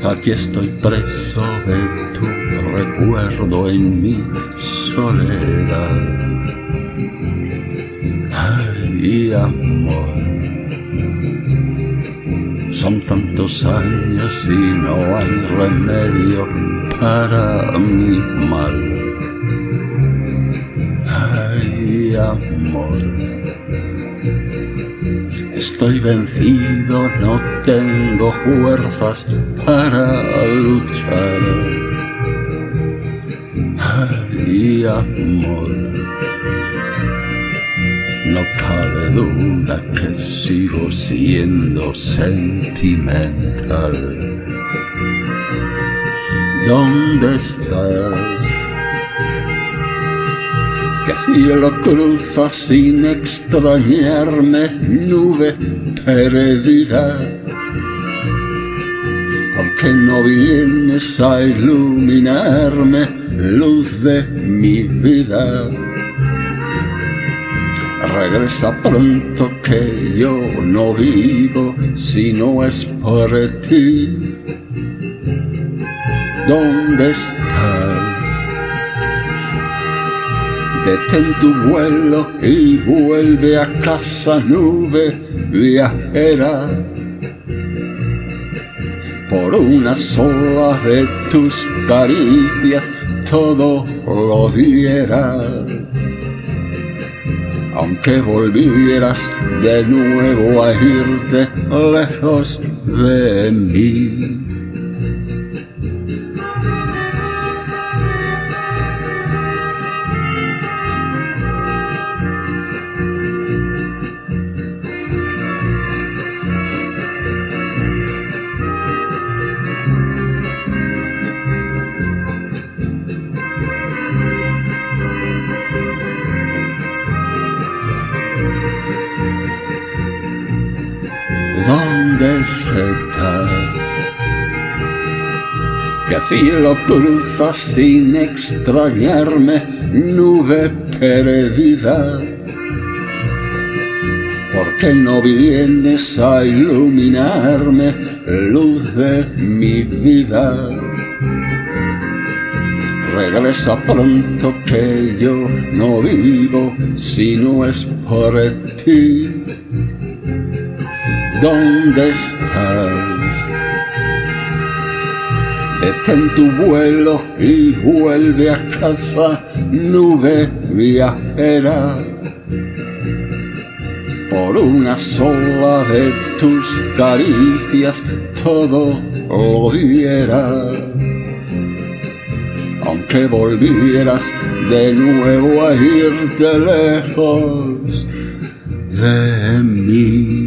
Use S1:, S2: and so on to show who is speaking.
S1: Aquí estoy preso de tu recuerdo en mi soledad. Ay, amor, son tantos años y no hay remedio para mi mal. Ay, amor, estoy vencido, no tengo fuerzas para luchar. Ay, amor, no cabe duda que sigo siendo sentimental. ¿Dónde estás? ¿Qué cielo cruzas sin extrañarme, nube perdida? ¿Por qué no vienes a iluminarme, luz de mi vida? Regresa pronto que yo no vivo si no es por ti. ¿Dónde estás? Detén tu vuelo y vuelve a casa, nube viajera. Por una sola de tus caricias todo lo diera. Aunque volvieras de nuevo a irte lejos de mí. ¿Dónde estás? ¿Qué cielo cruzas sin extrañarme, nube perdida? ¿Por qué no vienes a iluminarme, luz de mi vida? Regresa pronto que yo no vivo si no es por ti. ¿Dónde estás? Detén tu vuelo y vuelve a casa, nube viajera. Por una sola de tus caricias todo lo diera. Aunque volvieras de nuevo a irte lejos de mí.